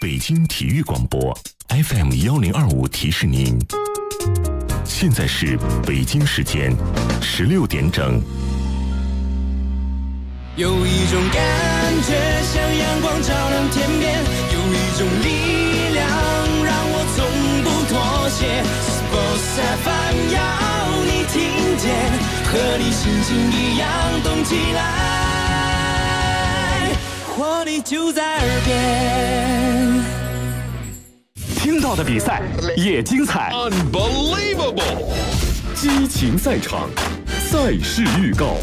北京体育广播 FM1025提示您，现在是北京时间16点整。 有一种感觉像阳光照亮天边，有一种力量让我从不妥协。Sports FM 要你听见，和你心情一样动起来，活力就在耳边。 听到的比赛也精彩 Unbelievable 激情赛场，赛事预告。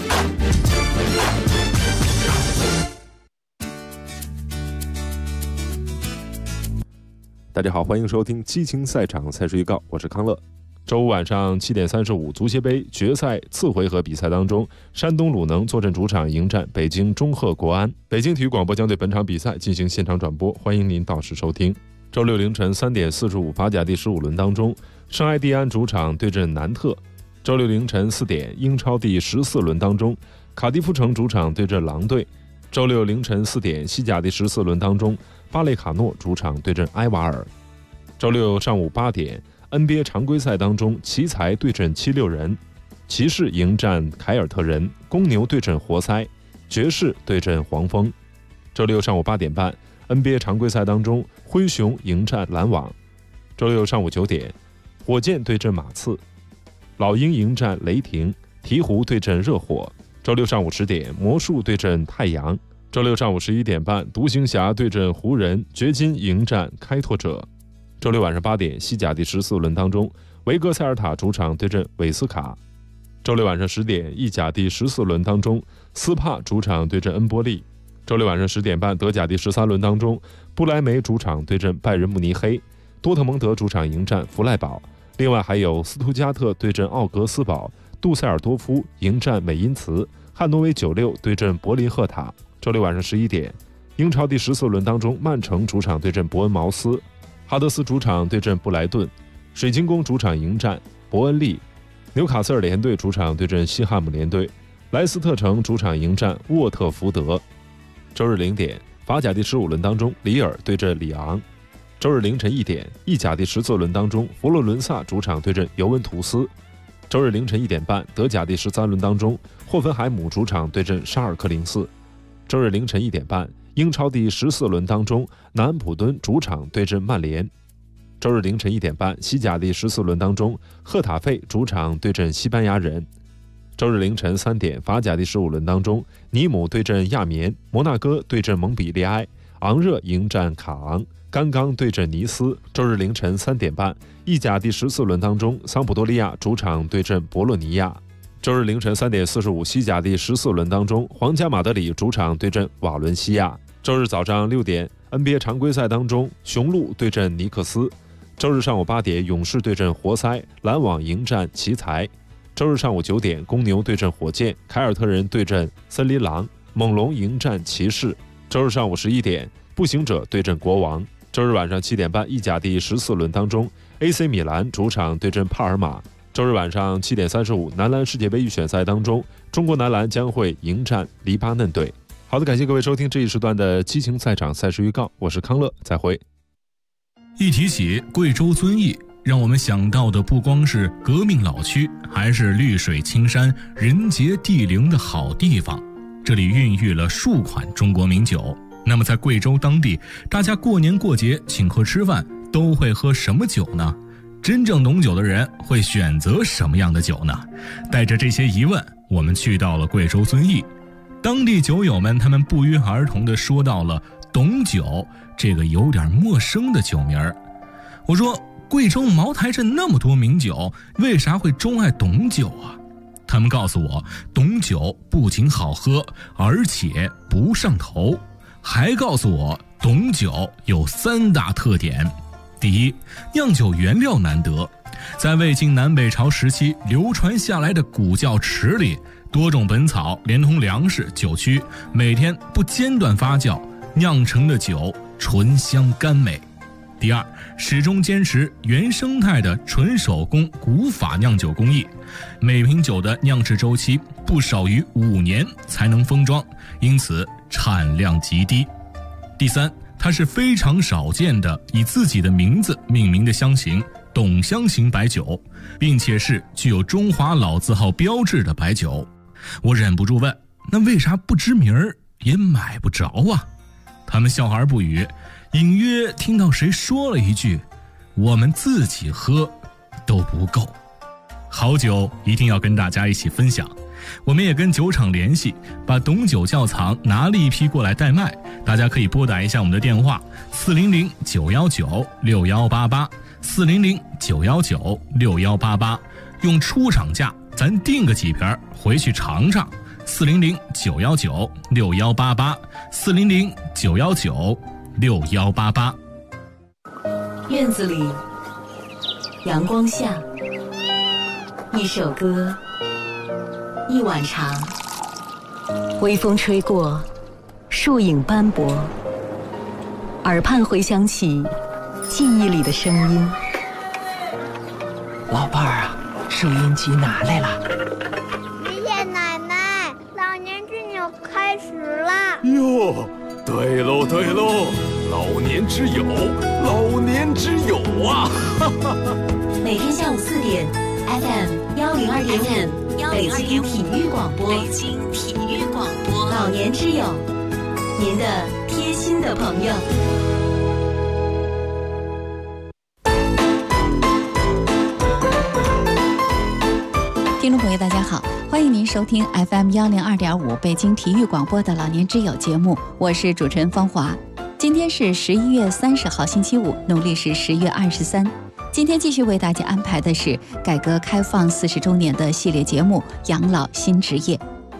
大家好，欢迎收听激情赛场赛事预告，我是康乐。周五晚上7点35，足协杯决赛次回合比赛当中，山东鲁能坐镇主场迎战北京中赫国安。北京体育广播将对本场比赛进行现场转播，欢迎您到时收听。周六凌晨3点45，法甲第15轮当中，圣埃蒂安主场对阵南特。周六凌晨4点，英超第14轮当中，卡迪夫城主场对阵狼队。周六凌晨4点，西甲第14轮当中，巴列卡诺主场对阵埃瓦尔。周六上午8点， NBA 常规赛当中，奇才对阵76人，骑士迎战凯尔特人，公牛对阵活塞，爵士对阵黄蜂。周六上午8点半， NBA 常规赛当中，灰熊迎战篮网。周六上午9点，火箭对阵马刺，老鹰迎战雷霆，鹈鹕对阵热火。周六上午10点，魔术对阵太阳。周六上午11点半，独行侠对阵湖人，掘金迎战开拓者。周六晚上8点，西甲第14轮当中，维格塞尔塔主场对阵韦斯卡。周六晚上10点，意甲第14轮当中，斯帕主场对阵恩波利。周六晚上10点半，德甲第13轮当中，不莱梅主场对阵拜仁慕尼黑，多特蒙德主场迎战弗赖堡。另外还有斯图加特对阵奥格斯堡，杜塞尔多夫迎战美因茨，汉诺威96对阵柏林赫塔。周六晚上11点，英超第14轮当中，曼城主场对阵伯恩茅斯，哈德斯主场对阵布莱顿，水晶宫主场迎战伯恩利，纽卡斯尔联队主场对阵西汉姆联队，莱斯特城主场迎战沃特福德。周日0点，法甲第15轮当中，里尔对阵里昂。周日凌晨1点，意甲第14轮当中，佛罗伦萨主场对阵尤文图斯。周日凌晨1点半，德甲第13轮当中，霍芬海姆主场对阵沙尔克零四。周日凌晨1点半，英超第14轮当中，南安普敦主场对阵曼联。周日凌晨1点半，西甲第14轮当中，赫塔费主场对阵西班牙人。周日凌晨3点，法甲第15轮当中，尼姆对阵亚眠，摩纳哥对阵蒙彼利埃，昂热迎战卡昂，甘刚对阵尼斯。周日凌晨3点半，意甲第14轮当中，桑普多利亚主场对阵博洛尼亚。周日凌晨3点45，西甲第14轮当中，皇家马德里主场对阵瓦伦西亚。周日早上6点， NBA 常规赛当中，雄鹿对阵尼克斯。周日上午8点，勇士对阵活塞，篮网迎战奇才。周日上午9点，公牛对阵火箭，凯尔特人对阵森林狼，猛龙迎战骑士。周日上午11点，步行者对阵国王。周日晚上7点半，意甲第14轮当中， AC 米兰主场对阵帕尔马。周日晚上7点35，男篮世界杯预选赛当中，中国男篮将会迎战黎巴嫩队。好的，感谢各位收听这一时段的激情赛场赛事预告，我是康乐，再会。 一提起贵州遵义，让我们想到的不光是革命老区，还是绿水青山、人杰地灵的好地方。这里孕育了数款中国名酒。那么在贵州当地，大家过年过节请客吃饭都会喝什么酒呢？真正懂酒的人会选择什么样的酒呢？带着这些疑问，我们去到了贵州遵义。当地酒友们他们不约而同地说到了董酒这个有点陌生的酒名儿。我说，贵州茅台镇那么多名酒，为啥会钟爱董酒啊？他们告诉我，董酒不仅好喝，而且不上头。还告诉我，董酒有3大特点。第一，酿酒原料难得，在魏晋南北朝时期流传下来的古窖池里，多种本草连同粮食、酒曲，每天不间断发酵，酿成的酒醇香甘美。第二，始终坚持原生态的纯手工古法酿酒工艺，每瓶酒的酿制周期不少于5年才能封装，因此产量极低。第三， 它是非常少见的以自己的名字命名的香型董香型白酒，并且是具有中华老字号标志的白酒。我忍不住问，那为啥不知名儿也买不着啊？他们笑而不语，隐约听到谁说了一句，我们自己喝都不够。好酒一定要跟大家一起分享，我们也跟酒厂联系，把董酒窖藏拿了一批过来代卖，大家可以拨打一下我们的电话400-919-6188 400-919-6188，用出厂价咱订个几瓶回去尝尝。400-919-6188 400-919-6188。 院子里，阳光下，一首歌，一碗茶，微风吹过，树影斑驳，耳畔回响起记忆里的声音。 老伴儿啊，收音机拿来了。 爷爷奶奶，老年之友开始了。 哟，对喽对喽，老年之友，老年之友啊！ 每天下午4点 ，FM 102.5，北京体育广播，北京体育广播，老年之友，您的贴心的朋友。 听众朋友大家好，欢迎您收听 FM 102.5北京体育广播的老年之友节目，我是主持人方华。今天是11月30号星期五，农历是10月23。今天继续为大家安排的是改革开放40周年的系列节目《养老新职业》。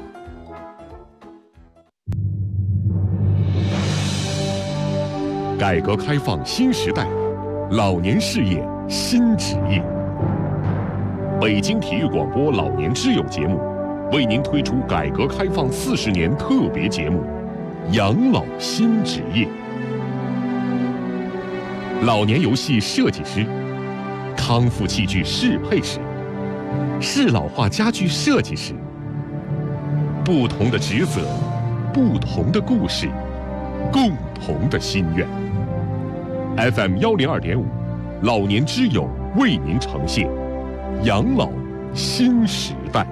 改革开放新时代，老年事业新职业。北京体育广播老年之友节目为您推出改革开放40年特别节目《养老新职业》。老年游戏设计师、康复器具适配师、适老化家具设计师，不同的职责，不同的故事，共同的心愿。FM 102.5，老年之友为您呈现养老新时代。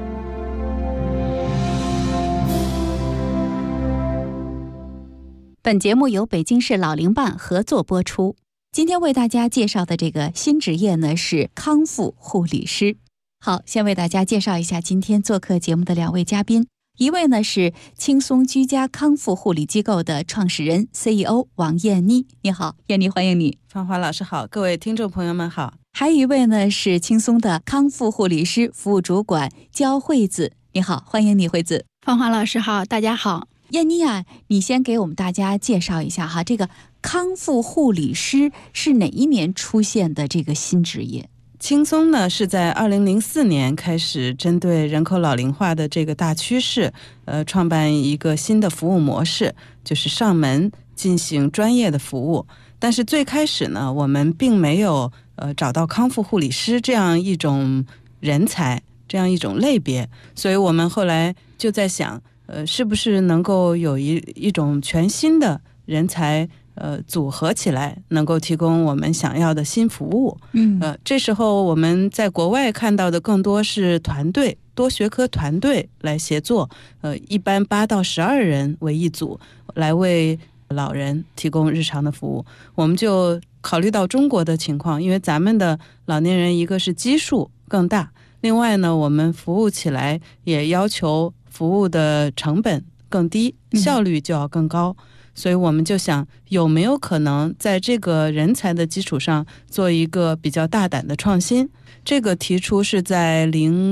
本节目由北京市老龄办合作播出。今天为大家介绍的这个新职业呢，是康复护理师。好，先为大家介绍一下今天做客节目的两位嘉宾。一位呢是轻松居家康复护理机构的创始人 CEO 王燕妮。你好，燕妮，欢迎你。 芳华老师好，各位听众朋友们好。 还有一位呢是轻松的康复护理师服务主管焦惠子。你好，欢迎你，惠子。 芳华老师好，大家好。 燕妮啊，你先给我们大家介绍一下哈，这个康复护理师是哪一年出现的这个新职业？ 轻松呢是在2004年开始针对人口老龄化的这个大趋势，创办一个新的服务模式，就是上门进行专业的服务。但是最开始呢，我们并没有找到康复护理师这样一种人才，这样一种类别，所以我们后来就在想，是不是能够有一种全新的人才组合起来，能够提供我们想要的新服务。这时候我们在国外看到的更多是团队，多学科团队来协作，一般8到12人为一组，来为老人提供日常的服务。我们就考虑到中国的情况，因为咱们的老年人一个是基数更大，另外呢，我们服务起来也要求服务的成本更低，效率就要更高。所以我们就想，有没有可能在这个人才的基础上做一个比较大胆的创新。这个提出是在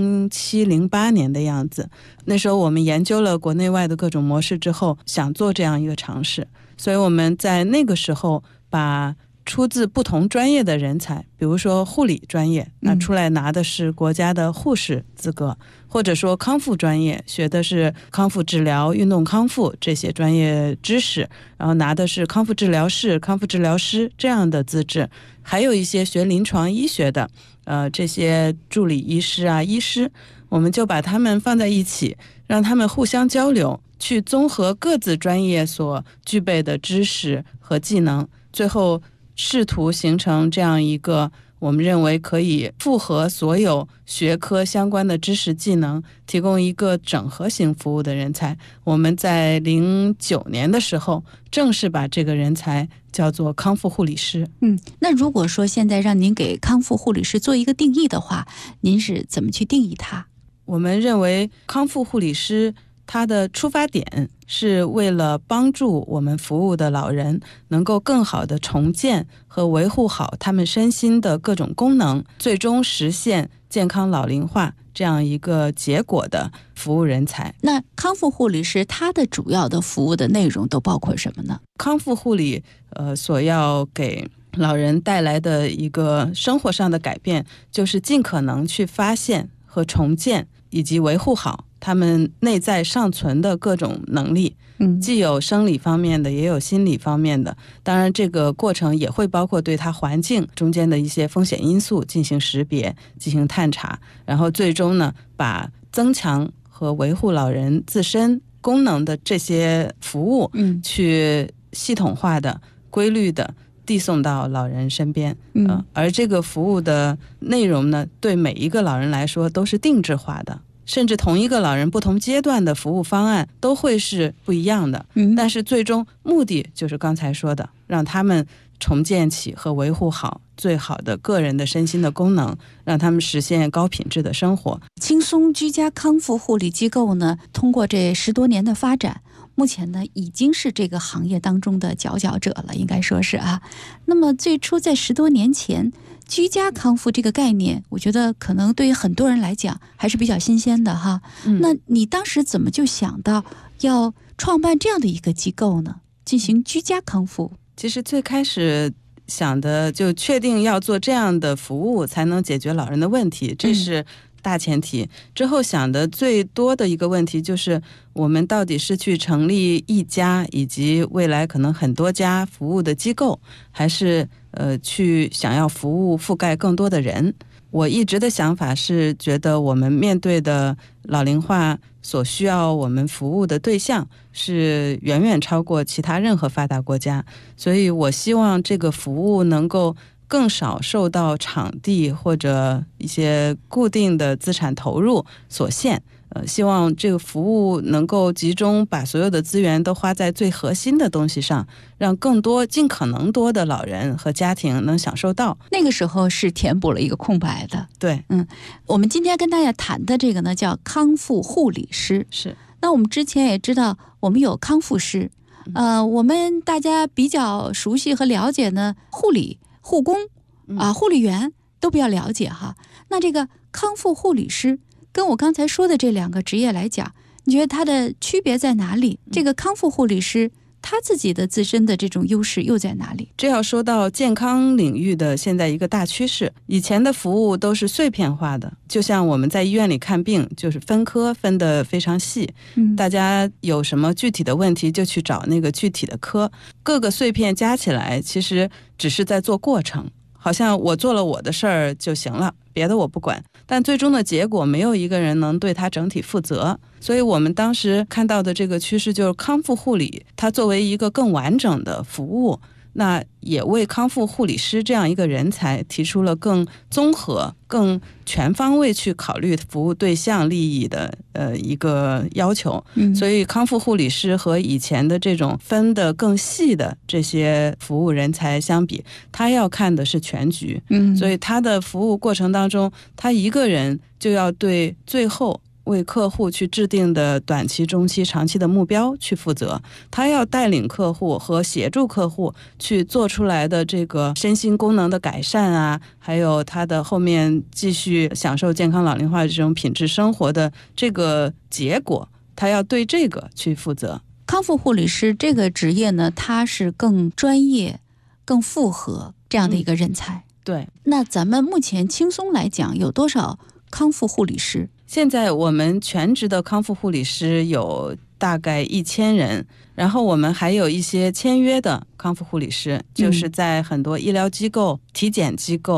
07、08年的样子，那时候我们研究了国内外的各种模式之后，想做这样一个尝试。所以我们在那个时候把出自不同专业的人才，比如说护理专业，那出来拿的是国家的护士资格，或者说康复专业，学的是康复治疗、运动康复这些专业知识，然后拿的是康复治疗师、康复治疗师这样的资质，还有一些学临床医学的，这些助理医师啊、医师，我们就把他们放在一起，让他们互相交流， 去综合各自专业所具备的知识和技能，最后试图形成这样一个我们认为可以复合所有学科相关的知识技能，提供一个整合型服务的人才。我们在09年的时候正式把这个人才叫做康复护理师。 那如果说现在让您给康复护理师做一个定义的话，您是怎么去定义它？ 我们认为康复护理师它的出发点是为了帮助我们服务的老人能够更好的重建和维护好他们身心的各种功能，最终实现健康老龄化这样一个结果的服务人才。 那康复护理师他的主要的服务的内容都包括什么呢？ 康复护理所要给老人带来的一个生活上的改变，就是尽可能去发现和重建以及维护好他们内在尚存的各种能力，既有生理方面的，也有心理方面的。当然这个过程也会包括对他环境中间的一些风险因素进行识别，进行探查，然后最终呢，把增强和维护老人自身功能的这些服务去系统化的规律的递送到老人身边。而这个服务的内容呢，对每一个老人来说都是定制化的，甚至同一个老人不同阶段的服务方案都会是不一样的。但是最终目的就是刚才说的，让他们重建起和维护好最好的个人的身心的功能，让他们实现高品质的生活。 轻松居家康复护理机构呢，通过这10多年的发展，目前呢已经是这个行业当中的佼佼者了，应该说是啊。那么最初在10多年前，居家康复这个概念，我觉得可能对于很多人来讲还是比较新鲜的哈。那你当时怎么就想到要创办这样的一个机构呢？进行居家康复？ 其实最开始想的就确定要做这样的服务才能解决老人的问题，这是大前提。之后想的最多的一个问题就是我们到底是去成立一家以及未来可能很多家服务的机构，还是去想要服务覆盖更多的人。我一直的想法是觉得我们面对的老龄化所需要我们服务的对象是远远超过其他任何发达国家，所以我希望这个服务能够更少受到场地或者一些固定的资产投入所限。希望这个服务能够集中把所有的资源都花在最核心的东西上，让更多尽可能多的老人和家庭能享受到。 那个时候是填补了一个空白的。 对， 我们今天跟大家谈的这个呢叫康复护理师。 是。 那我们之前也知道我们有康复师，我们大家比较熟悉和了解呢，护理、护工护理员都比较了解哈。那这个康复护理师跟我刚才说的这2个职业来讲，你觉得它的区别在哪里？这个康复护理师他自己的自身的这种优势又在哪里？ 这要说到健康领域的现在一个大趋势，以前的服务都是碎片化的，就像我们在医院里看病，就是分科分得非常细，大家有什么具体的问题就去找那个具体的科，各个碎片加起来其实只是在做过程，好像我做了我的事儿就行了，别的我不管，但最终的结果没有一个人能对它整体负责。所以我们当时看到的这个趋势就是康复护理，它作为一个更完整的服务，那也为康复护理师这样一个人才提出了更综合、更全方位去考虑服务对象利益的一个要求。所以康复护理师和以前的这种分得更细的这些服务人才相比，他要看的是全局。所以他的服务过程当中，他一个人就要对最后为客户去制定的短期、中期、长期的目标去负责，他要带领客户和协助客户去做出来的这个身心功能的改善啊，还有他的后面继续享受健康老龄化的这种品质生活的这个结果，他要对这个去负责。 康复护理师这个职业呢，它是更专业、更复合这样的一个人才。 对。 那咱们目前轻松来讲有多少康复护理师？ 现在我们全职的康复护理师有大概1000人，然后我们还有一些签约的康复护理师，就是在很多医疗机构、体检机构、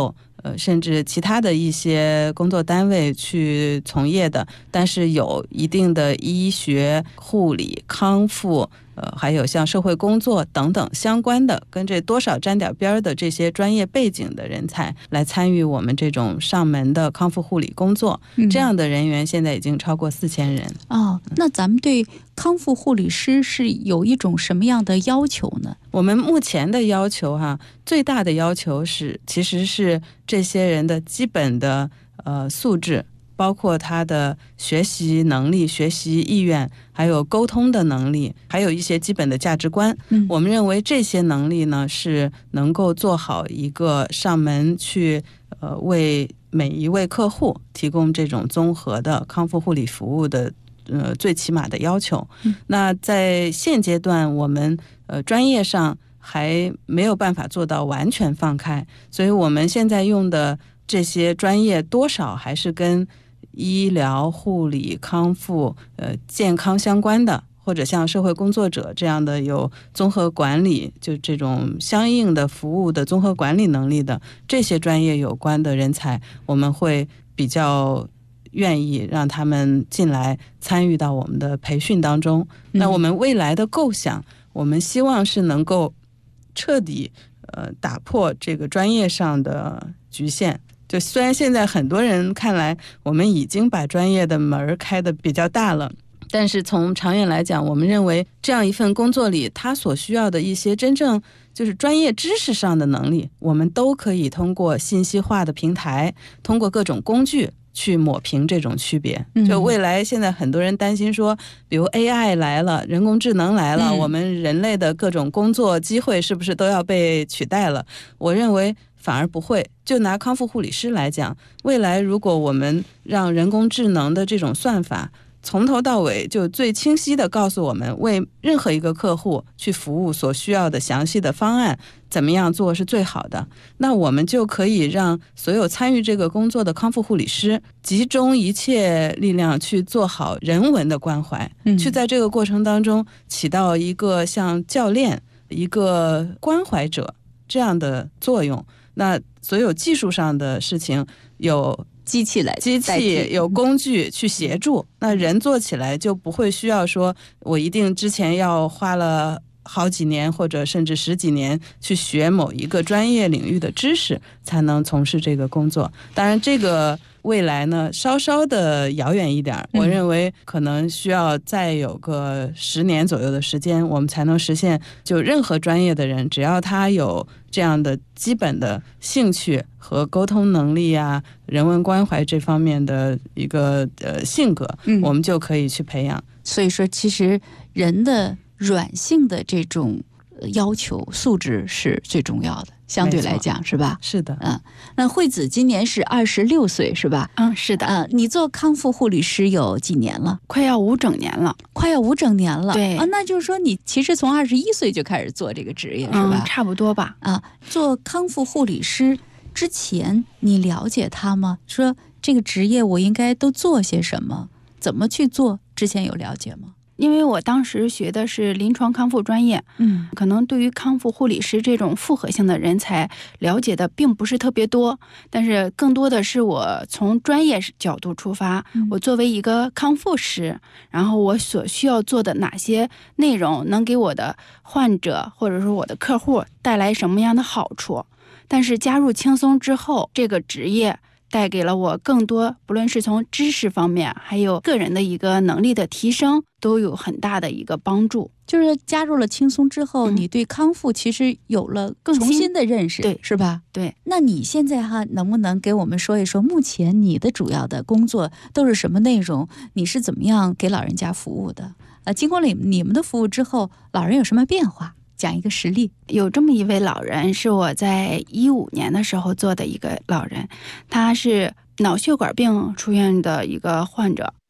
甚至其他的一些工作单位去从业的，但是有一定的医学、护理、康复还有像社会工作等等相关的，跟这多少沾点边的这些专业背景的人才来参与我们这种上门的康复护理工作。这样的人员现在已经超过4000人。 那咱们对康复护理师是有一种什么样的要求呢？ 我们目前的要求最大的要求其实是这些人的基本的素质，包括他的学习能力、学习意愿，还有沟通的能力，还有一些基本的价值观。我们认为这些能力呢，是能够做好一个上门去为每一位客户提供这种综合的康复护理服务的最起码的要求。那在现阶段我们专业上还没有办法做到完全放开，所以我们现在用的这些专业多少还是跟医疗、护理、康复健康相关的，或者像社会工作者这样的有综合管理，就这种相应的服务的综合管理能力的这些专业有关的人才，我们会比较愿意让他们进来参与到我们的培训当中。那我们未来的构想，我们希望是能够彻底打破这个专业上的局限。就虽然现在很多人看来我们已经把专业的门开得比较大了，但是从长远来讲，我们认为这样一份工作里他所需要的一些真正就是专业知识上的能力，我们都可以通过信息化的平台，通过各种工具去抹平这种区别。就未来现在很多人担心说，比如 AI 来了，人工智能来了，我们人类的各种工作机会是不是都要被取代了？我认为反而不会。就拿康复护理师来讲，未来如果我们让人工智能的这种算法从头到尾就最清晰地告诉我们为任何一个客户去服务所需要的详细的方案，怎么样做是最好的，那我们就可以让所有参与这个工作的康复护理师集中一切力量去做好人文的关怀，去在这个过程当中起到一个像教练、一个关怀者这样的作用。那所有技术上的事情有机器有工具去协助，那人做起来就不会需要说我一定之前要花了好几年或者甚至10几年去学某一个专业领域的知识才能从事这个工作。当然这个未来呢稍稍的遥远一点，我认为可能需要再有个10年左右的时间，我们才能实现就任何专业的人只要他有这样的基本的兴趣和沟通能力啊、人文关怀这方面的一个性格，我们就可以去培养。 所以说其实人的软性的这种要求素质是最重要的，相对来讲是吧？ 是的。 那惠子今年是26岁是吧？ 是的。 你做康复护理师有几年了？ 快要5整年了。 快要5整年了。 对。 那就是说你其实从21岁就开始做这个职业是吧？ 差不多吧。 做康复护理师之前你了解它吗？说这个职业我应该都做些什么，怎么去做，之前有了解吗？ 因为我当时学的是临床康复专业，可能对于康复护理师这种复合性的人才了解的并不是特别多，但是更多的是我从专业角度出发，我作为一个康复师，然后我所需要做的哪些内容能给我的患者或者说我的客户带来什么样的好处。但是加入轻松之后，这个职业带给了我更多，不论是从知识方面还有个人的一个能力的提升，都有很大的一个帮助。 就是加入了轻松之后，你对康复其实有了重新的认识， 对， 是吧？ 对。 那你现在能不能给我们说一说，目前你的主要的工作都是什么内容？你是怎么样给老人家服务的？经过了你们的服务之后，老人有什么变化？讲一个实例。 有这么一位老人，是我在15年的时候做的一个老人，他是脑血管病出院的一个患者，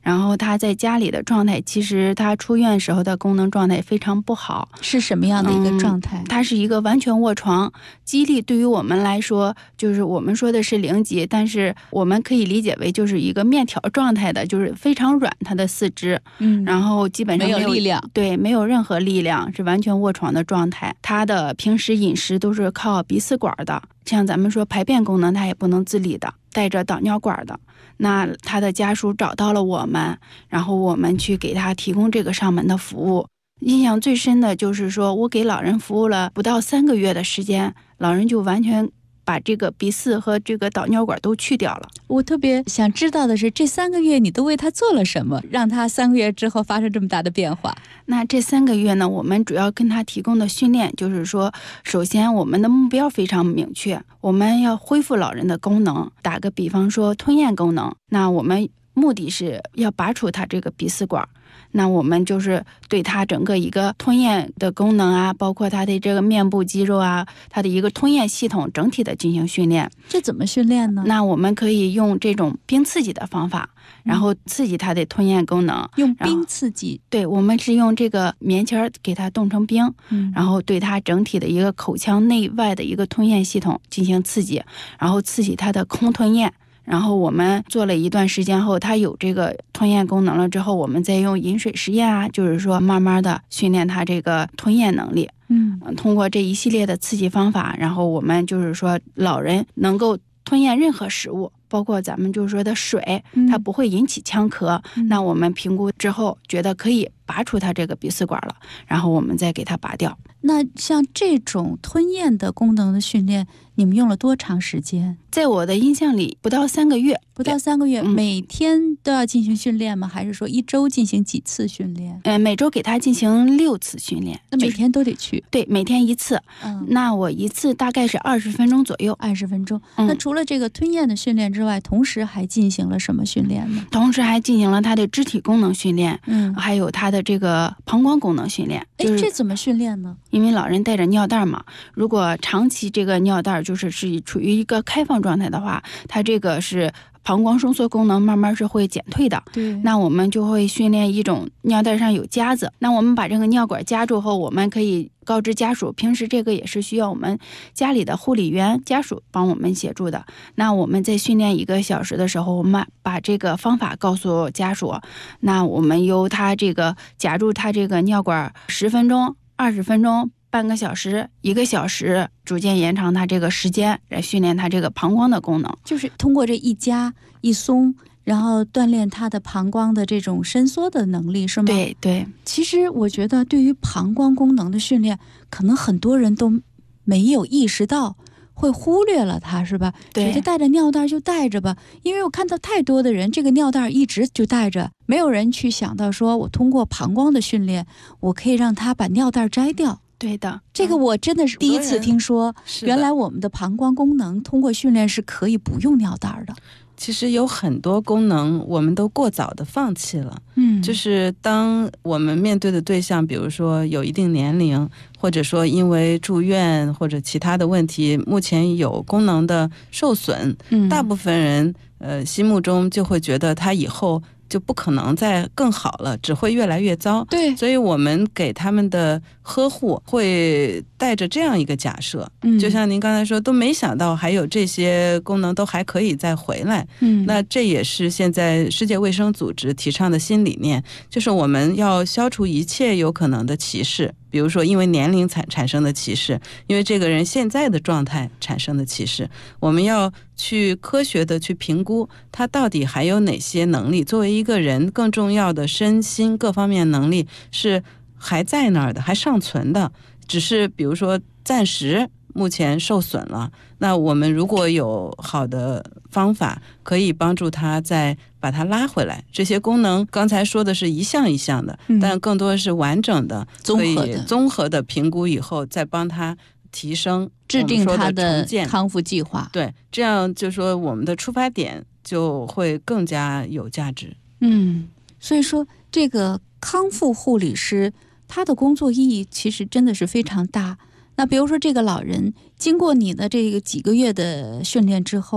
然后他在家里的状态，其实他出院时候的功能状态非常不好。 是什么样的一个状态？ 他是一个完全卧床，肌力对于我们来说，就是我们说的是0级，但是我们可以理解为就是一个面条状态的，就是非常软，他的四肢，然后基本上没有力量， 对，没有任何力量，是完全卧床的状态。他的平时饮食都是靠鼻饲管的，像咱们说排便功能，他也不能自理的，带着导尿管的。那他的家属找到了我们，然后我们去给他提供这个上门的服务。印象最深的就是说，我给老人服务了不到3个月的时间，老人就完全把这个鼻饲和这个导尿管都去掉了。 我特别想知道的是，这3个月你都为他做了什么，让他3个月之后发生这么大的变化？ 那这3个月呢，我们主要跟他提供的训练就是说，首先我们的目标非常明确，我们要恢复老人的功能。打个比方说吞咽功能，那我们目的是要拔除他这个鼻饲管，那我们就是对他整个一个吞咽的功能啊，包括他的这个面部肌肉啊，他的一个吞咽系统整体的进行训练。 这怎么训练呢？ 那我们可以用这种冰刺激的方法，然后刺激他的吞咽功能。 用冰刺激？ 对，我们是用这个棉签给他冻成冰，然后对他整体的一个口腔内外的一个吞咽系统进行刺激，然后刺激他的空吞咽。然后我们做了一段时间后，他有这个吞咽功能了之后，我们再用饮水实验啊，就是说慢慢的训练他这个吞咽能力。通过这一系列的刺激方法，然后我们就是说老人能够吞咽任何食物，包括咱们就是说的水，它不会引起呛咳。那我们评估之后觉得可以拔出他这个鼻饲管了，然后我们再给他拔掉。 那像这种吞咽的功能的训练，你们用了多长时间？ 在我的印象里，不到3个月。 不到3个月，每天都要进行训练吗？还是说1周进行几次训练？ 每周给他进行6次训练。 那每天都得去？ 对，每天1次。那我1次大概是20分钟左右。 20分钟。那除了这个吞咽的训练之外，同时还进行了什么训练呢？ 同时还进行了他的肢体功能训练，还有他的这个膀胱功能训练。 这怎么训练呢？ 因为老人带着尿袋嘛，如果长期这个尿袋是处于一个开放状态的话，它这个是膀胱收缩功能慢慢是会减退的。 对， 那我们就会训练一种尿袋上有夹子，那我们把这个尿管夹住后，我们可以告知家属，平时这个也是需要我们家里的护理员家属帮我们协助的。那我们在训练1个小时的时候，我们把这个方法告诉家属，那我们由他这个夹住他这个尿管10分钟、20分钟、半个小时、1个小时，逐渐延长它这个时间，来训练它这个膀胱的功能。 就是通过这一夹一松，然后锻炼它的膀胱的这种伸缩的能力，是吗？ 对对。 其实我觉得对于膀胱功能的训练，可能很多人都没有意识到，会忽略了它，是吧？ 对， 觉得带着尿袋就带着吧，因为我看到太多的人这个尿袋一直就带着，没有人去想到说我通过膀胱的训练，我可以让他把尿袋摘掉。 对的， 这个我真的是第一次听说，原来我们的膀胱功能通过训练是可以不用尿袋的。 其实有很多功能我们都过早的放弃了，就是当我们面对的对象，比如说有一定年龄，或者说因为住院或者其他的问题，目前有功能的受损，大部分人心目中就会觉得他以后就不可能再更好了，只会越来越糟。 对， 所以我们给他们的呵护会带着这样一个假设，就像您刚才说，都没想到还有这些功能都还可以再回来。那这也是现在世界卫生组织提倡的新理念，就是我们要消除一切有可能的歧视，比如说因为年龄产生的歧视，因为这个人现在的状态产生的歧视，我们要去科学的去评估他到底还有哪些能力，作为一个人更重要的身心各方面能力是还在那儿的，还尚存的，只是比如说暂时目前受损了，那我们如果有好的方法可以帮助他再把它拉回来，这些功能刚才说的是一项一项的，但更多是完整的，综合的评估以后再帮他提升， 制定他的康复计划。 对，这样就说我们的出发点就会更加有价值。 所以说这个康复护理师他的工作意义其实真的是非常大。那比如说这个老人经过你的这个几个月的训练之后，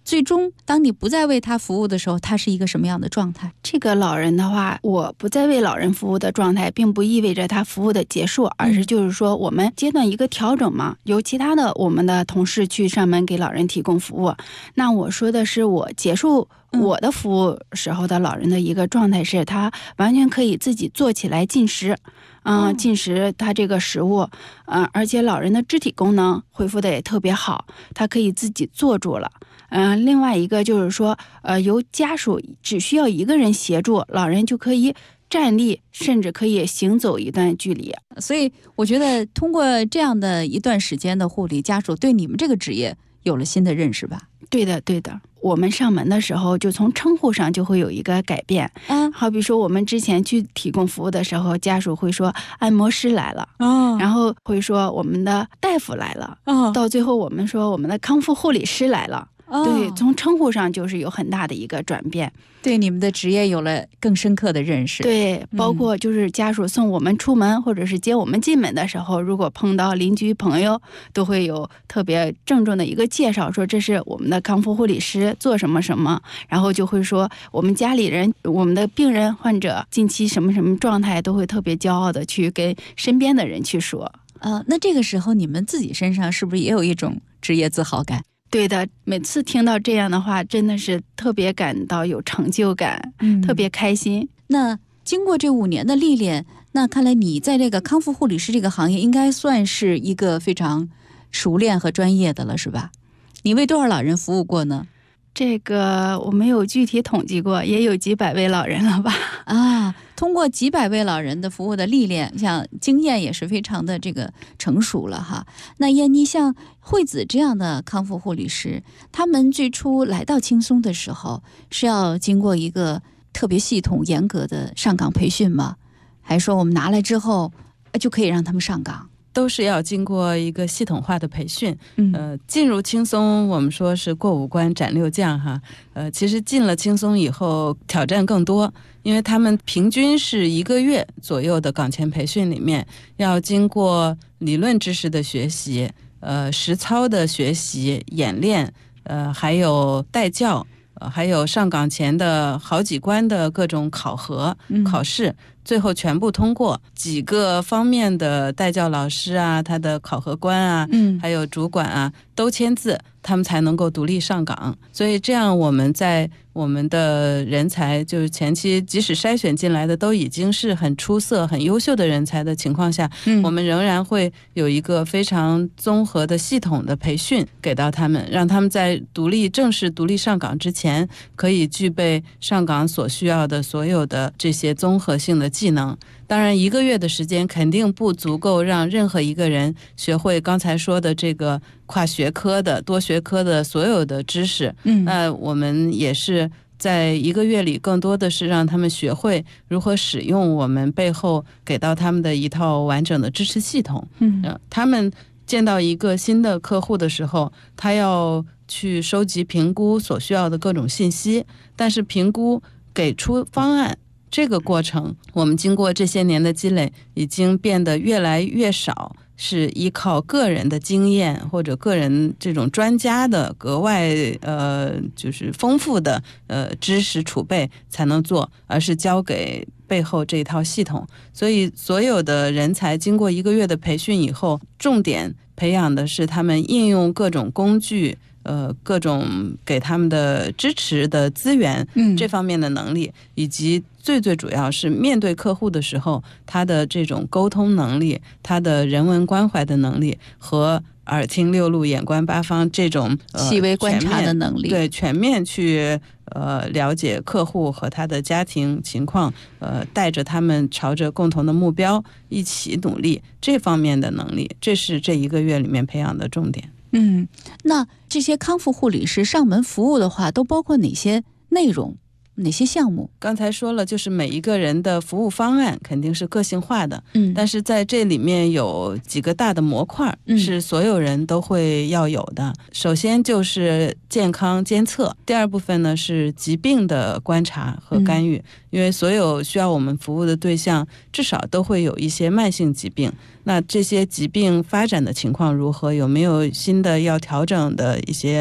最终当你不再为他服务的时候，他是一个什么样的状态？ 这个老人的话，我不再为老人服务的状态，并不意味着他服务的结束，而是就是说我们阶段一个调整嘛，由其他的我们的同事去上门给老人提供服务。那我说的是我结束我的服务时候的老人的一个状态是，他完全可以自己坐起来进食，进食他这个食物，而且老人的肢体功能恢复的也特别好，他可以自己坐住了。另外一个就是说，由家属只需要一个人协助，老人就可以站立，甚至可以行走一段距离。 所以我觉得通过这样的一段时间的护理，家属对你们这个职业有了新的认识吧？ 对的，对的。我们上门的时候，就从称呼上就会有一个改变。好比说我们之前去提供服务的时候，家属会说按摩师来了，然后会说我们的大夫来了，到最后我们说我们的康复护理师来了。对，从称呼上就是有很大的一个转变， 对你们的职业有了更深刻的认识。 对，包括就是家属送我们出门，或者是接我们进门的时候，如果碰到邻居朋友，都会有特别郑重的一个介绍，说这是我们的康复护理师做什么什么，然后就会说我们家里人、我们的病人患者近期什么什么状态，都会特别骄傲的去跟身边的人去说。 那这个时候你们自己身上是不是也有一种职业自豪感？ 对的，每次听到这样的话，真的是特别感到有成就感，特别开心。 那经过这5年的历练，那看来你在这个康复护理师这个行业应该算是一个非常熟练和专业的了，是吧？你为多少老人服务过呢？ 这个我没有具体统计过，也有几百位老人了吧？ 通过几百位老人的服务的历练，像经验也是非常的这个成熟了哈。那燕妮，像惠子这样的康复护理师，他们最初来到青松的时候，是要经过一个特别系统严格的上岗培训吗？还是说我们拿来之后就可以让他们上岗？ 都是要经过一个系统化的培训。进入青松，我们说是过5关斩6将哈。其实进了青松以后，挑战更多，因为他们平均是1个月左右的岗前培训里面，要经过理论知识的学习，实操的学习、演练，还有带教，还有上岗前的好几关的各种考核、考试。最后全部通过，几个方面的带教老师啊，他的考核官啊，还有主管啊，都签字，他们才能够独立上岗。所以这样我们在我们的人才就是前期即使筛选进来的都已经是很出色很优秀的人才的情况下，我们仍然会有一个非常综合的系统的培训给到他们，让他们在正式独立上岗之前可以具备上岗所需要的所有的这些综合性的技能。当然1个月的时间肯定不足够让任何一个人学会刚才说的这个跨学科的多学科的所有的知识。那我们也是在1个月里更多的是让他们学会如何使用我们背后给到他们的一套完整的支持系统。他们见到一个新的客户的时候，他要去收集评估所需要的各种信息，但是评估给出方案这个过程，我们经过这些年的积累，已经变得越来越少是依靠个人的经验或者个人这种专家的格外就是丰富的知识储备才能做，而是交给背后这一套系统。所以所有的人才经过1个月的培训以后，重点培养的是他们应用各种工具，各种给他们的支持的资源，这方面的能力，以及最主要是面对客户的时候，他的这种沟通能力，他的人文关怀的能力和耳听六路眼观八方这种细微观察的能力， 对，全面去了解客户和他的家庭情况，带着他们朝着共同的目标一起努力，这方面的能力，这是这1个月里面培养的重点。 那这些康复护理师上门服务的话，都包括哪些内容？哪些项目？ 刚才说了，就是每一个人的服务方案肯定是个性化的，但是在这里面有几个大的模块，是所有人都会要有的。首先就是健康监测，第2部分呢是疾病的观察和干预，因为所有需要我们服务的对象至少都会有一些慢性疾病，那这些疾病发展的情况如何，有没有新的要调整的一些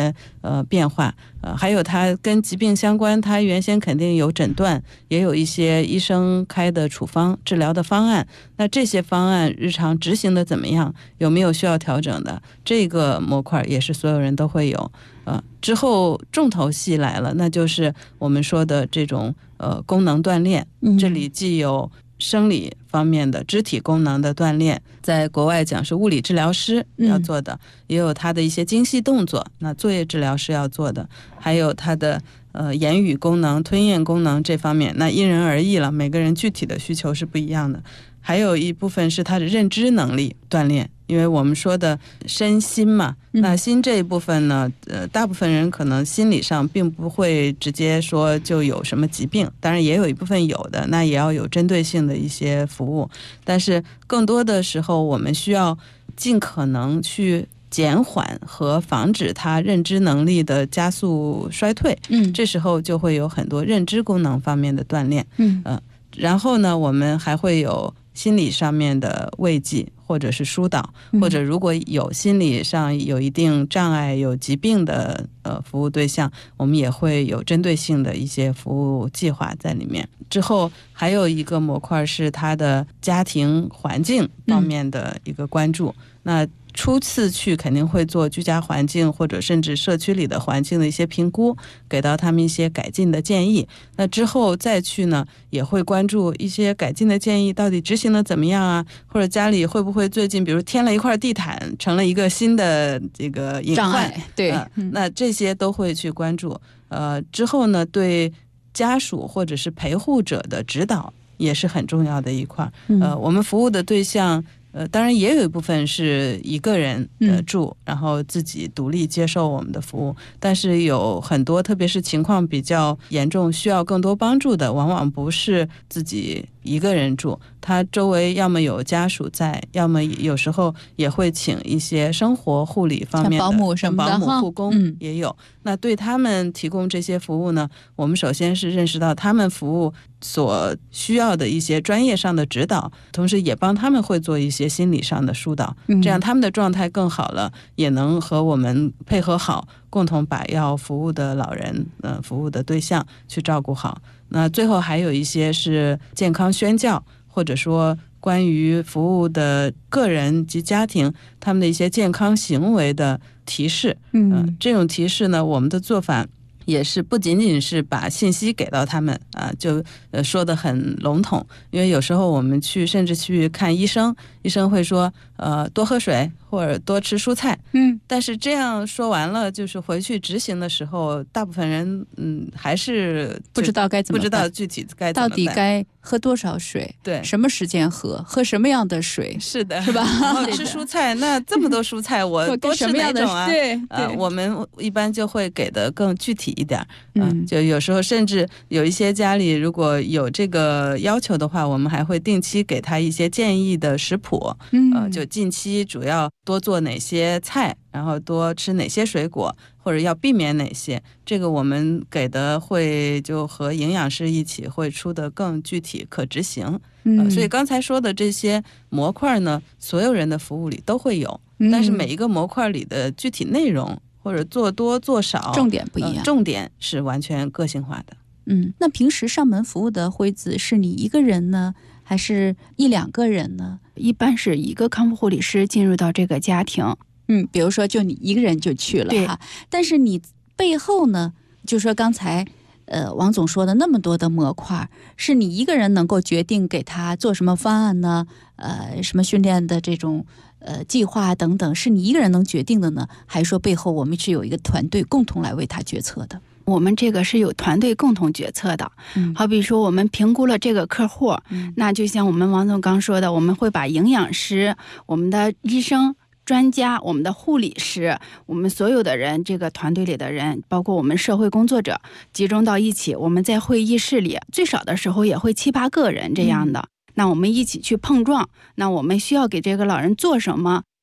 变化。还有它跟疾病相关，它原先肯定有诊断，也有一些医生开的处方治疗的方案，那这些方案日常执行的怎么样，有没有需要调整的，这个模块也是所有人都会有。之后重头戏来了，那就是我们说的这种功能锻炼，这里既有生理方面的肢体功能的锻炼，在国外讲是物理治疗师要做的，也有他的一些精细动作，那作业治疗师要做的，还有他的言语功能、吞咽功能这方面，那因人而异了，每个人具体的需求是不一样的。还有一部分是他的认知能力锻炼，因为我们说的身心嘛，那心这一部分呢，大部分人可能心理上并不会直接说就有什么疾病，当然也有一部分有的，那也要有针对性的一些服务，但是更多的时候我们需要尽可能去减缓和防止他认知能力的加速衰退，这时候就会有很多认知功能方面的锻炼，然后呢，我们还会有心理上面的慰藉或者是疏导，或者如果有心理上有一定障碍、有疾病的服务对象，我们也会有针对性的一些服务计划在里面。之后还有一个模块是他的家庭环境方面的一个关注，那初次去肯定会做居家环境或者甚至社区里的环境的一些评估，给到他们一些改进的建议。那之后再去呢，也会关注一些改进的建议到底执行的怎么样啊，或者家里会不会最近比如添了一块地毯，成了一个新的这个隐患， 障碍，对， 那这些都会去关注。之后呢，对家属或者是陪护者的指导也是很重要的一块。我们服务的对象当然也有一部分是一个人住，然后自己独立接受我们的服务，但是有很多特别是情况比较严重需要更多帮助的，往往不是自己一个人住，他周围要么有家属在，要么有时候也会请一些生活护理方面的保姆什么的， 保姆护工也有。那对他们提供这些服务呢，我们首先是认识到他们服务所需要的一些专业上的指导，同时也帮他们会做一些心理上的疏导，这样他们的状态更好了，也能和我们配合好，共同把要服务的老人服务的对象去照顾好。那最后还有一些是健康宣教，或者说关于服务的个人及家庭他们的一些健康行为的提示。这种提示呢，我们的做法也是不仅仅是把信息给到他们就说得很笼统，因为有时候我们甚至去看医生，医生会说多喝水或者多吃蔬菜，但是这样说完了，就是回去执行的时候，大部分人还是不知道该怎么办， 不知道具体该怎么办， 到底该喝多少水， 对， 什么时间喝什么样的水， 是的， 是吧？ 然后吃蔬菜，那这么多蔬菜，我多吃哪种啊？ 对， 我们一般就会给的更具体一点，就有时候甚至有一些家里如果有这个要求的话，我们还会定期给他一些建议的食谱，就近期主要多做哪些菜，然后多吃哪些水果，或者要避免哪些，这个我们给的会就和营养师一起会出的更具体可执行。所以刚才说的这些模块呢，所有人的服务里都会有，但是每一个模块里的具体内容或者做多做少重点不一样， 重点是完全个性化的。 那平时上门服务的惠子是你一个人呢，还是一两个人呢？ 一般是一个康复护理师进入到这个家庭， 比如说就你一个人就去了哈，但是你背后呢，就说刚才王总说的那么多的模块，是你一个人能够决定给他做什么方案呢？什么训练的这种计划等等，是你一个人能决定的呢，还是说背后我们是有一个团队共同来为他决策的？ 我们这个是有团队共同决策的，好比说我们评估了这个客户，那就像我们王总刚说的，我们会把营养师、我们的医生、专家、我们的护理师，我们所有的人，这个团队里的人，包括我们社会工作者，集中到一起，我们在会议室里最少的时候也会7、8个人这样的，那我们一起去碰撞，那我们需要给这个老人做什么，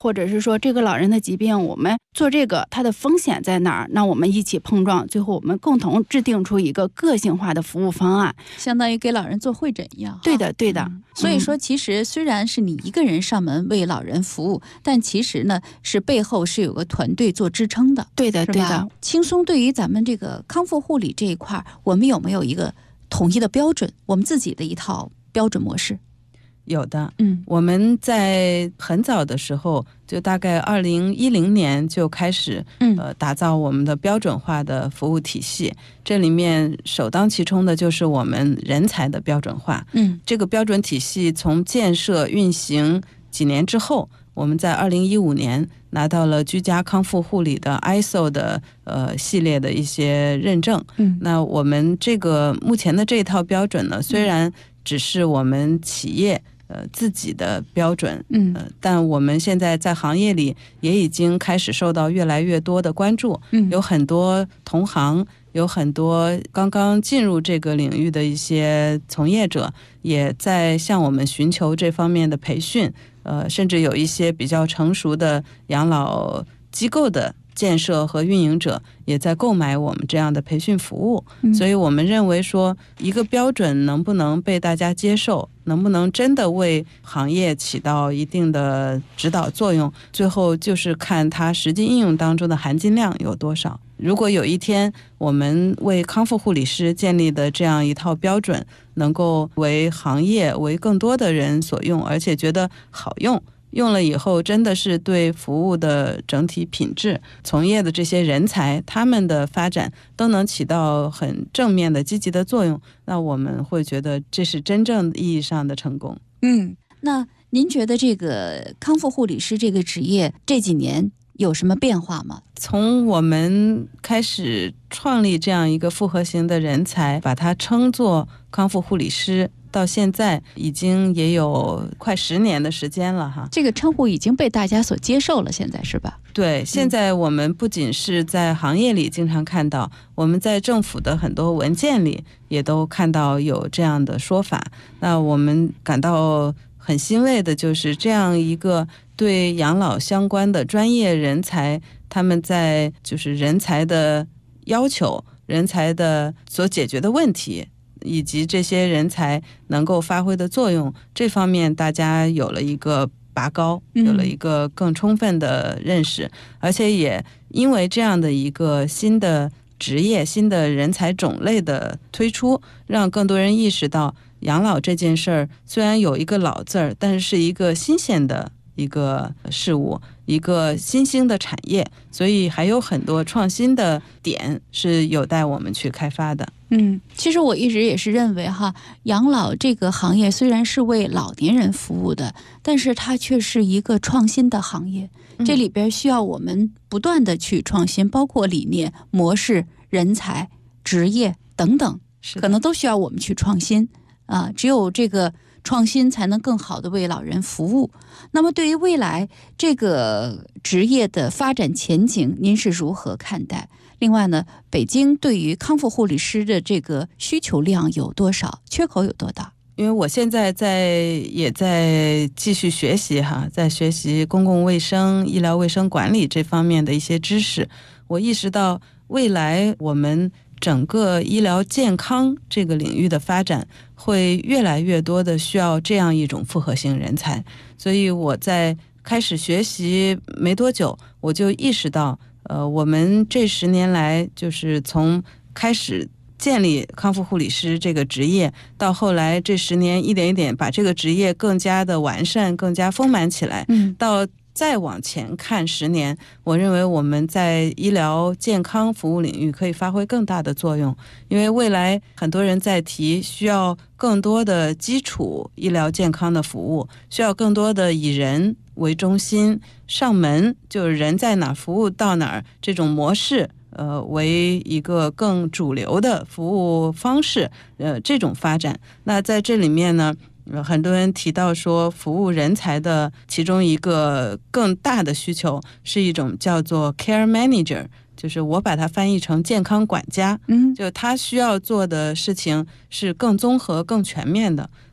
或者是说这个老人的疾病，我们做这个它的风险在哪儿？那我们一起碰撞，最后我们共同制定出一个个性化的服务方案， 相当于给老人做会诊一样。 对的，对的。 所以说，其实虽然是你一个人上门为老人服务，但其实呢，是背后是有个团队做支撑的。 对的，对的。 轻松对于咱们这个康复护理这一块，我们有没有一个统一的标准？我们自己的一套标准模式？ 有的，我们在很早的时候，就大概2010年就开始，打造我们的标准化的服务体系。这里面首当其冲的就是我们人才的标准化。这个标准体系从建设运行几年之后，我们在2015年拿到了居家康复护理的 ISO 的系列的一些认证。那我们这个目前的这一套标准呢，虽然只是我们企业自己的标准，但我们现在在行业里也已经开始受到越来越多的关注，有很多同行，有很多刚刚进入这个领域的一些从业者也在向我们寻求这方面的培训，甚至有一些比较成熟的养老机构的建设和运营者也在购买我们这样的培训服务。所以我们认为说，一个标准能不能被大家接受，能不能真的为行业起到一定的指导作用，最后就是看它实际应用当中的含金量有多少。如果有一天我们为康复护理师建立的这样一套标准能够为行业为更多的人所用，而且觉得好用，用了以后真的是对服务的整体品质、从业的这些人才他们的发展都能起到很正面的积极的作用，那我们会觉得这是真正意义上的成功。 那您觉得这个康复护理师这个职业这几年有什么变化吗？ 从我们开始创立这样一个复合型的人才，把它称作康复护理师，到现在已经也有快10年的时间了哈。 这个称呼已经被大家所接受了，现在是吧？ 对，现在我们不仅是在行业里经常看到，我们在政府的很多文件里也都看到有这样的说法。那我们感到很欣慰的就是这样一个对养老相关的专业人才，他们在就是人才的要求、人才的所解决的问题，以及这些人才能够发挥的作用，这方面大家有了一个拔高，有了一个更充分的认识，而且也因为这样的一个新的职业、新的人才种类的推出，让更多人意识到养老这件事儿虽然有一个老字儿，但是是一个新鲜的一个事物，一个新兴的产业，所以还有很多创新的点是有待我们去开发的。 其实我一直也是认为哈，养老这个行业虽然是为老年人服务的，但是它却是一个创新的行业，这里边需要我们不断的去创新，包括理念、模式、人才、职业等等，可能都需要我们去创新啊，只有这个创新才能更好的为老人服务。那么对于未来这个职业的发展前景，您是如何看待？另外呢，北京对于康复护理师的这个需求量有多少？缺口有多大？ 因为我现在也在继续学习哈，在学习公共卫生、医疗卫生管理这方面的一些知识。我意识到未来我们整个医疗健康这个领域的发展会越来越多的需要这样一种复合型人才，所以我在开始学习没多久，我就意识到我们这10年来，就是从开始建立康复护理师这个职业，到后来这10年一点一点把这个职业更加的完善、更加丰满起来，到再往前看10年，我认为我们在医疗健康服务领域可以发挥更大的作用，因为未来很多人在提需要更多的基础医疗健康的服务，需要更多的以人为中心，上门就是人在哪儿服务到哪儿这种模式，为一个更主流的服务方式，这种发展。那在这里面呢，很多人提到说服务人才的其中一个更大的需求是一种叫做 care manager， 就是我把它翻译成健康管家，就他需要做的事情是更综合更全面的，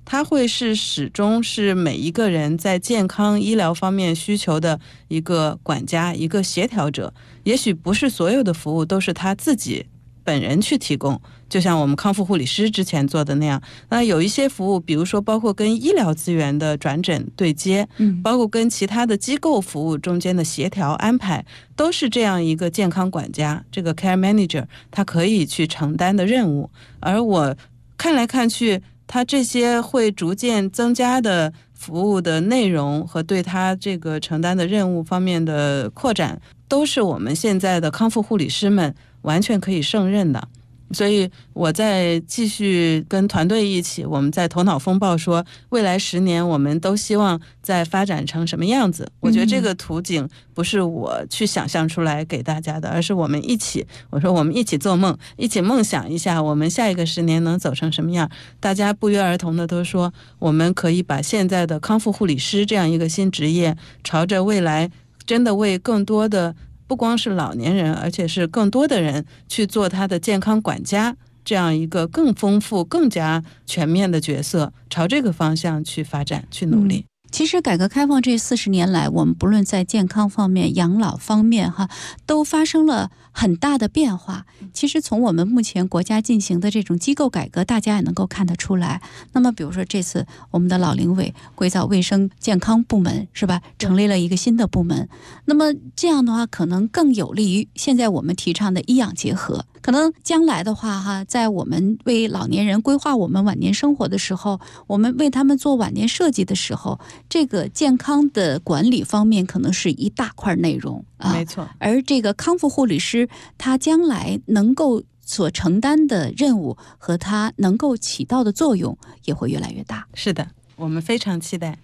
它会是始终是每一个人在健康医疗方面需求的一个管家，一个协调者。也许不是所有的服务都是他自己本人去提供，就像我们康复护理师之前做的那样。那有一些服务，比如说包括跟医疗资源的转诊对接，包括跟其他的机构服务中间的协调安排，都是这样一个健康管家，这个 care manager 他可以去承担的任务。而我看来看去，他这些会逐渐增加的服务的内容和对他这个承担的任务方面的扩展，都是我们现在的康复护理师们完全可以胜任的。所以我在继续跟团队一起，我们在头脑风暴说未来10年我们都希望再发展成什么样子。我觉得这个图景不是我去想象出来给大家的，而是我们一起，我说我们一起做梦，一起梦想一下我们下一个10年能走成什么样。大家不约而同的都说，我们可以把现在的康复护理师这样一个新职业，朝着未来真的为更多的不光是老年人，而且是更多的人去做他的健康管家，这样一个更丰富更加全面的角色，朝这个方向去发展去努力。 其实改革开放这40年来，我们不论在健康方面、养老方面都发生了很大的变化。其实从我们目前国家进行的这种机构改革，大家也能够看得出来。那么比如说这次我们的老龄委归到卫生健康部门，是吧？成立了一个新的部门。那么这样的话，可能更有利于现在我们提倡的医养结合。可能将来的话在我们为老年人规划我们晚年生活的时候，我们为他们做晚年设计的时候，这个健康的管理方面可能是一大块内容没错。 而这个康复护理师他将来能够所承担的任务和他能够起到的作用也会越来越大。 是的，我们非常期待。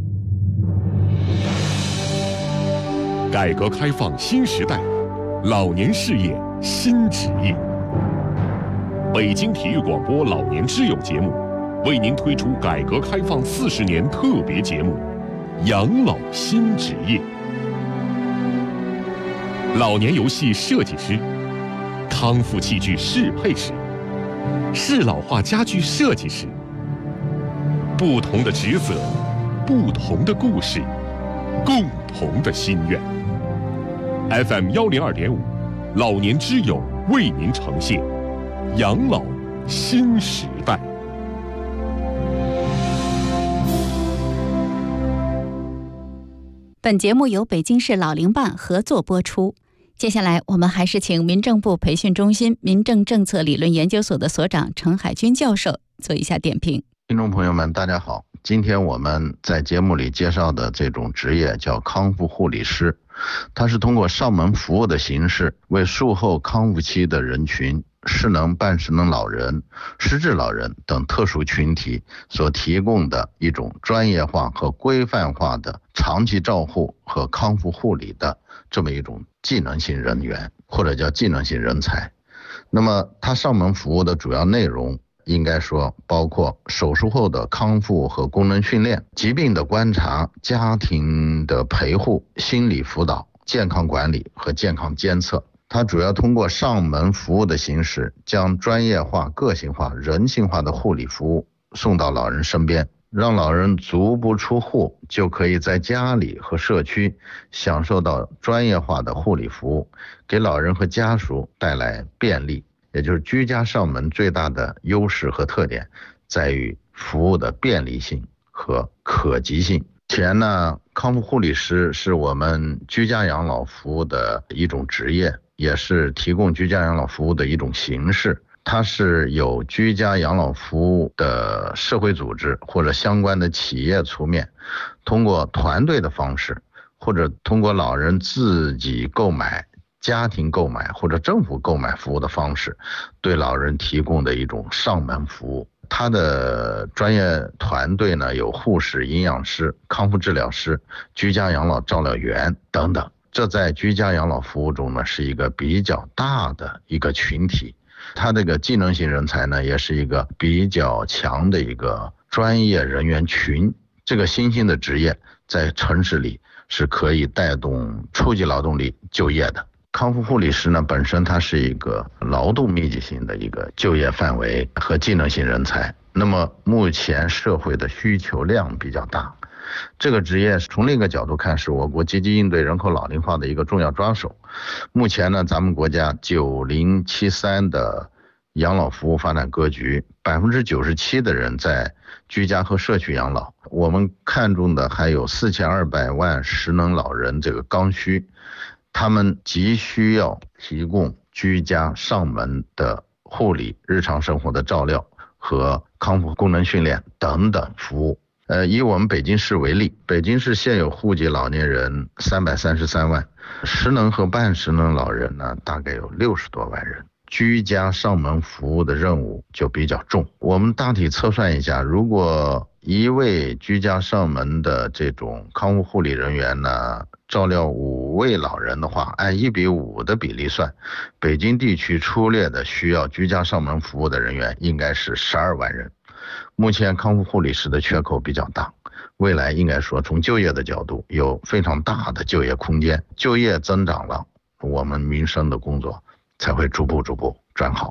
改革开放新时代，老年事业新职业。北京体育广播老年之友节目为您推出改革开放40年特别节目《养老新职业》。老年游戏设计师、康复器具适配师、适老化家具设计师，不同的职责，不同的故事，共同的心愿。FM 102.5，老年之友为您呈现养老新时代。 本节目由北京市老龄办合作播出。接下来我们还是请民政部培训中心民政政策理论研究所的所长陈海军教授做一下点评。 听众朋友们大家好，今天我们在节目里介绍的这种职业叫康复护理师，它是通过上门服务的形式，为术后康复期的人群、失能、半失能老人、失智老人等特殊群体所提供的一种专业化和规范化的长期照护和康复护理的这么一种技能性人员，或者叫技能性人才。那么他上门服务的主要内容应该说包括手术后的康复和功能训练、疾病的观察、家庭的陪护、心理辅导、健康管理和健康监测。它主要通过上门服务的形式，将专业化、个性化、人性化的护理服务送到老人身边，让老人足不出户就可以在家里和社区享受到专业化的护理服务，给老人和家属带来便利。也就是居家上门最大的优势和特点在于服务的便利性和可及性。前呢，康复护理师是我们居家养老服务的一种职业，也是提供居家养老服务的一种形式。它是有居家养老服务的社会组织或者相关的企业出面，通过团队的方式，或者通过老人自己购买、家庭购买或者政府购买服务的方式，对老人提供的一种上门服务。他的专业团队呢，有护士、营养师、康复治疗师、居家养老照料员等等。这在居家养老服务中呢，是一个比较大的一个群体。他这个技能型人才呢，也是一个比较强的一个专业人员群。这个新兴的职业在城市里是可以带动初级劳动力就业的。康复护理师呢，本身它是一个劳动密集型的一个就业范围和技能型人才， 那么目前社会的需求量比较大，这个职业从另一个角度看是我国积极应对人口老龄化的一个重要抓手。目前呢，咱们国家9073的养老服务发展格局，97%的人在居家和社区养老。我们看重的还有4200万失能老人这个刚需，他们急需要提供居家上门的护理、日常生活的照料和康复功能训练等等服务。以我们北京市为例，北京市现有户籍老年人333万，失能和半失能老人呢，大概有60多万人。居家上门服务的任务就比较重。我们大体测算一下，如果一位居家上门的这种康复护理人员呢，照料5位老人的话，按1:5的比例算，北京地区粗略的需要居家上门服务的人员应该是12万人。目前康复护理师的缺口比较大，未来应该说从就业的角度有非常大的就业空间，就业增长了，我们民生的工作才会逐步转好。